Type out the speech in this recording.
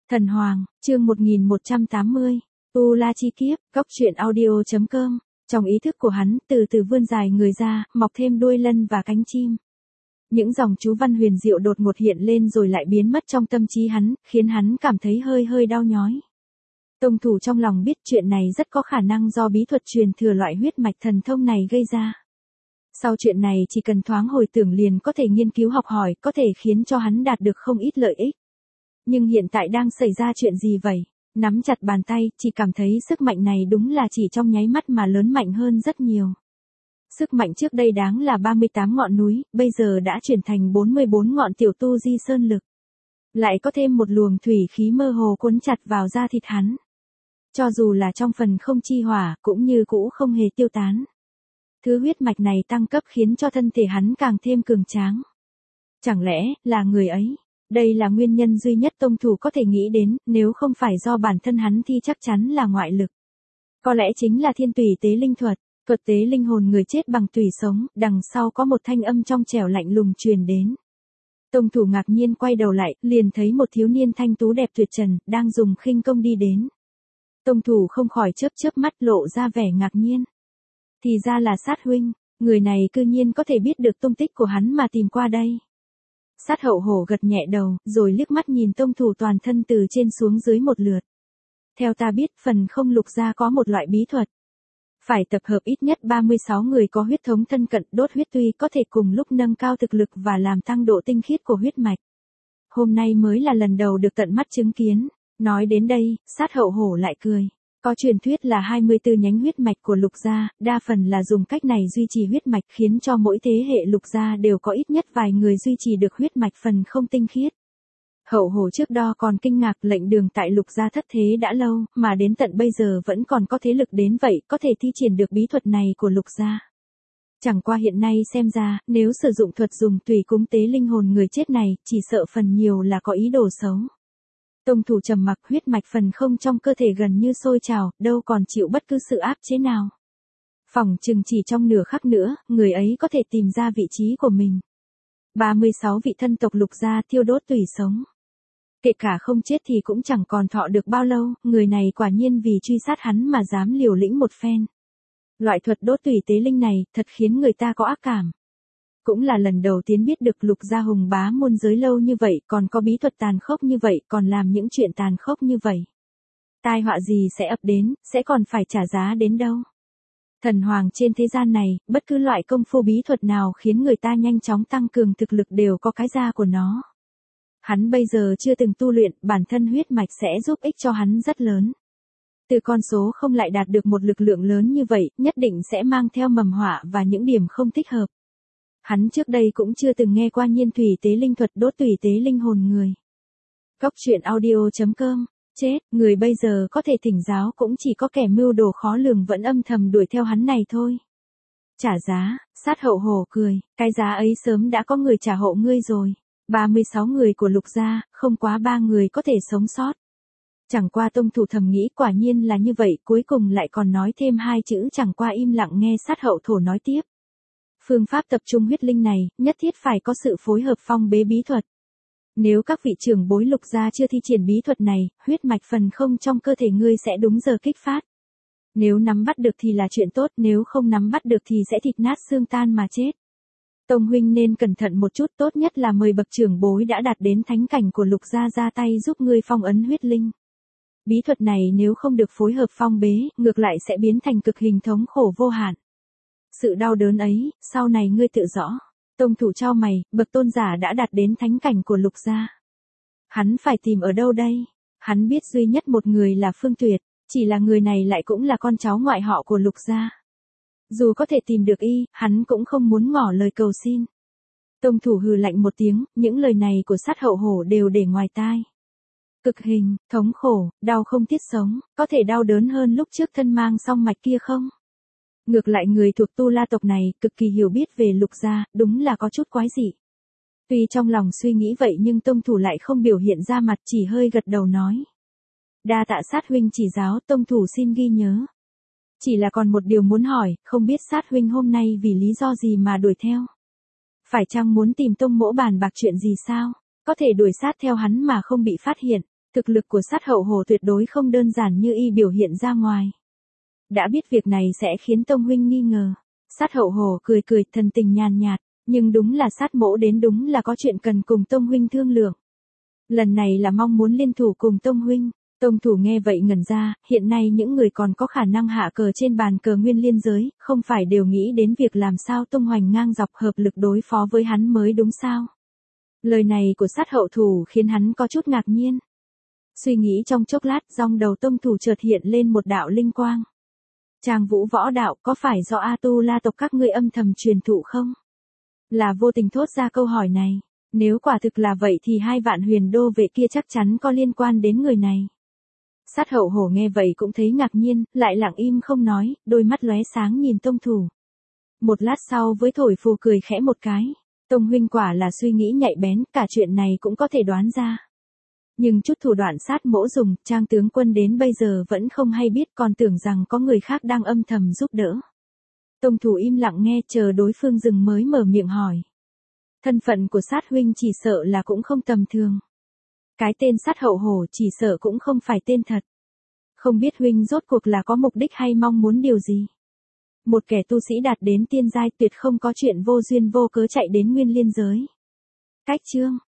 Thần Hoàng, chương 1180, Tu La Chi Kiếp, Cóc truyện audio.com. Trong ý thức của hắn, từ từ vươn dài người ra, mọc thêm đuôi lân và cánh chim. Những dòng chú văn huyền diệu đột ngột hiện lên rồi lại biến mất trong tâm trí hắn, khiến hắn cảm thấy hơi hơi đau nhói. Tông thủ trong lòng biết chuyện này rất có khả năng do bí thuật truyền thừa loại huyết mạch thần thông này gây ra. Sau chuyện này chỉ cần thoáng hồi tưởng liền có thể nghiên cứu học hỏi, có thể khiến cho hắn đạt được không ít lợi ích. Nhưng hiện tại đang xảy ra chuyện gì vậy? Nắm chặt bàn tay, chỉ cảm thấy sức mạnh này đúng là chỉ trong nháy mắt mà lớn mạnh hơn rất nhiều. Sức mạnh trước đây đáng là 38 ngọn núi, bây giờ đã chuyển thành 44 ngọn tiểu tu di sơn lực. Lại có thêm một luồng thủy khí mơ hồ cuốn chặt vào da thịt hắn. Cho dù là trong phần không chi hỏa, cũng như cũ không hề tiêu tán. Thứ huyết mạch này tăng cấp khiến cho thân thể hắn càng thêm cường tráng. Chẳng lẽ, là người ấy? Đây là nguyên nhân duy nhất tông thủ có thể nghĩ đến, nếu không phải do bản thân hắn thì chắc chắn là ngoại lực. Có lẽ chính là thiên tùy tế linh thuật, thuật tế linh hồn người chết bằng tùy sống, đằng sau có một thanh âm trong trẻo lạnh lùng truyền đến. Tông thủ ngạc nhiên quay đầu lại, liền thấy một thiếu niên thanh tú đẹp tuyệt trần, đang dùng khinh công đi đến. Tông thủ không khỏi chớp chớp mắt lộ ra vẻ ngạc nhiên. Thì ra là Sát huynh, người này cư nhiên có thể biết được tung tích của hắn mà tìm qua đây. Sát hậu hổ gật nhẹ đầu, rồi liếc mắt nhìn tông thủ toàn thân từ trên xuống dưới một lượt. Theo ta biết, phần không lục gia có một loại bí thuật. Phải tập hợp ít nhất 36 người có huyết thống thân cận, đốt huyết tuy có thể cùng lúc nâng cao thực lực và làm tăng độ tinh khiết của huyết mạch. Hôm nay mới là lần đầu được tận mắt chứng kiến. Nói đến đây, sát hậu hổ lại cười. Có truyền thuyết là 24 nhánh huyết mạch của lục gia, đa phần là dùng cách này duy trì huyết mạch khiến cho mỗi thế hệ lục gia đều có ít nhất vài người duy trì được huyết mạch phần không tinh khiết. Hậu hổ trước đó còn kinh ngạc lệnh đường tại lục gia thất thế đã lâu, mà đến tận bây giờ vẫn còn có thế lực đến vậy, có thể thi triển được bí thuật này của lục gia. Chẳng qua hiện nay xem ra, nếu sử dụng thuật dùng tùy cúng tế linh hồn người chết này, chỉ sợ phần nhiều là có ý đồ xấu. Tông thủ trầm mặc, huyết mạch phần không trong cơ thể gần như sôi trào, đâu còn chịu bất cứ sự áp chế nào. Phỏng chừng chỉ trong nửa khắc nữa, người ấy có thể tìm ra vị trí của mình. 36 vị thân tộc lục gia thiêu đốt tùy sống. Kể cả không chết thì cũng chẳng còn thọ được bao lâu, người này quả nhiên vì truy sát hắn mà dám liều lĩnh một phen. Loại thuật đốt tùy tế linh này, thật khiến người ta có ác cảm. Cũng là lần đầu tiên biết được lục gia hùng bá muôn giới lâu như vậy, còn có bí thuật tàn khốc như vậy, còn làm những chuyện tàn khốc như vậy. Tai họa gì sẽ ập đến, sẽ còn phải trả giá đến đâu. Thần hoàng trên thế gian này, bất cứ loại công phu bí thuật nào khiến người ta nhanh chóng tăng cường thực lực đều có cái ra của nó. Hắn bây giờ chưa từng tu luyện, bản thân huyết mạch sẽ giúp ích cho hắn rất lớn. Từ con số không lại đạt được một lực lượng lớn như vậy, nhất định sẽ mang theo mầm họa và những điểm không thích hợp. Hắn trước đây cũng chưa từng nghe qua nhiên thủy tế linh thuật đốt tùy tế linh hồn người. Cóc truyện audio.com. Chết, người bây giờ có thể thỉnh giáo cũng chỉ có kẻ mưu đồ khó lường vẫn âm thầm đuổi theo hắn này thôi. Trả giá, sát hậu hổ cười, cái giá ấy sớm đã có người trả hộ ngươi rồi. 36 người của lục gia, không quá 3 người có thể sống sót. Chẳng qua tông thủ thầm nghĩ quả nhiên là như vậy, cuối cùng lại còn nói thêm 2 chữ chẳng qua im lặng nghe sát hậu thổ nói tiếp. Phương pháp tập trung huyết linh này, nhất thiết phải có sự phối hợp phong bế bí thuật. Nếu các vị trưởng bối lục gia chưa thi triển bí thuật này, huyết mạch phần không trong cơ thể ngươi sẽ đúng giờ kích phát. Nếu nắm bắt được thì là chuyện tốt, nếu không nắm bắt được thì sẽ thịt nát xương tan mà chết. Tông huynh nên cẩn thận một chút, tốt nhất là mời bậc trưởng bối đã đạt đến thánh cảnh của lục gia ra tay giúp ngươi phong ấn huyết linh. Bí thuật này nếu không được phối hợp phong bế, ngược lại sẽ biến thành cực hình thống khổ vô hạn. Sự đau đớn ấy, sau này ngươi tự rõ. Tông thủ chau mày, bậc tôn giả đã đạt đến thánh cảnh của lục gia. Hắn phải tìm ở đâu đây? Hắn biết duy nhất một người là Phương Tuyệt, chỉ là người này lại cũng là con cháu ngoại họ của lục gia. Dù có thể tìm được y, hắn cũng không muốn ngỏ lời cầu xin. Tông thủ hừ lạnh một tiếng, những lời này của sát hậu hổ đều để ngoài tai. Cực hình, thống khổ, đau không tiết sống, có thể đau đớn hơn lúc trước thân mang song mạch kia không? Ngược lại người thuộc tu la tộc này, cực kỳ hiểu biết về lục gia, đúng là có chút quái dị. Tuy trong lòng suy nghĩ vậy nhưng tông thủ lại không biểu hiện ra mặt, chỉ hơi gật đầu nói. Đa tạ sát huynh chỉ giáo, tông thủ xin ghi nhớ. Chỉ là còn một điều muốn hỏi, không biết sát huynh hôm nay vì lý do gì mà đuổi theo? Phải chăng muốn tìm tông mỗ bàn bạc chuyện gì sao? Có thể đuổi sát theo hắn mà không bị phát hiện. Thực lực của sát hậu hổ tuyệt đối không đơn giản như y biểu hiện ra ngoài. Đã biết việc này sẽ khiến Tông huynh nghi ngờ. Sát hậu hổ cười cười thần tình nhàn nhạt, nhưng đúng là sát mỗ đến đúng là có chuyện cần cùng Tông huynh thương lượng. Lần này là mong muốn liên thủ cùng Tông huynh. Tông thủ nghe vậy ngẩn ra, hiện nay những người còn có khả năng hạ cờ trên bàn cờ nguyên liên giới, không phải đều nghĩ đến việc làm sao tung hoành ngang dọc hợp lực đối phó với hắn mới đúng sao. Lời này của sát hậu thủ khiến hắn có chút ngạc nhiên. Suy nghĩ trong chốc lát, dòng đầu tông thủ chợt hiện lên một đạo linh quang. Tràng Vũ võ đạo có phải do A Tu La tộc các ngươi âm thầm truyền thụ không? Là vô tình thốt ra câu hỏi này. Nếu quả thực là vậy thì 2 vạn huyền đô vệ kia chắc chắn có liên quan đến người này. Sát hậu hổ nghe vậy cũng thấy ngạc nhiên, lại lặng im không nói, đôi mắt lóe sáng nhìn tông thủ. Một lát sau với thổi phù cười khẽ một cái. Tông huynh quả là suy nghĩ nhạy bén, cả chuyện này cũng có thể đoán ra. Nhưng chút thủ đoạn sát mỗ dùng, Trang tướng quân đến bây giờ vẫn không hay biết, còn tưởng rằng có người khác đang âm thầm giúp đỡ. Tông thủ im lặng nghe, chờ đối phương dừng mới mở miệng hỏi. Thân phận của sát huynh chỉ sợ là cũng không tầm thường. Cái tên sát hậu hổ chỉ sợ cũng không phải tên thật. Không biết huynh rốt cuộc là có mục đích hay mong muốn điều gì. Một kẻ tu sĩ đạt đến tiên giai tuyệt không có chuyện vô duyên vô cớ chạy đến nguyên liên giới. Cách chương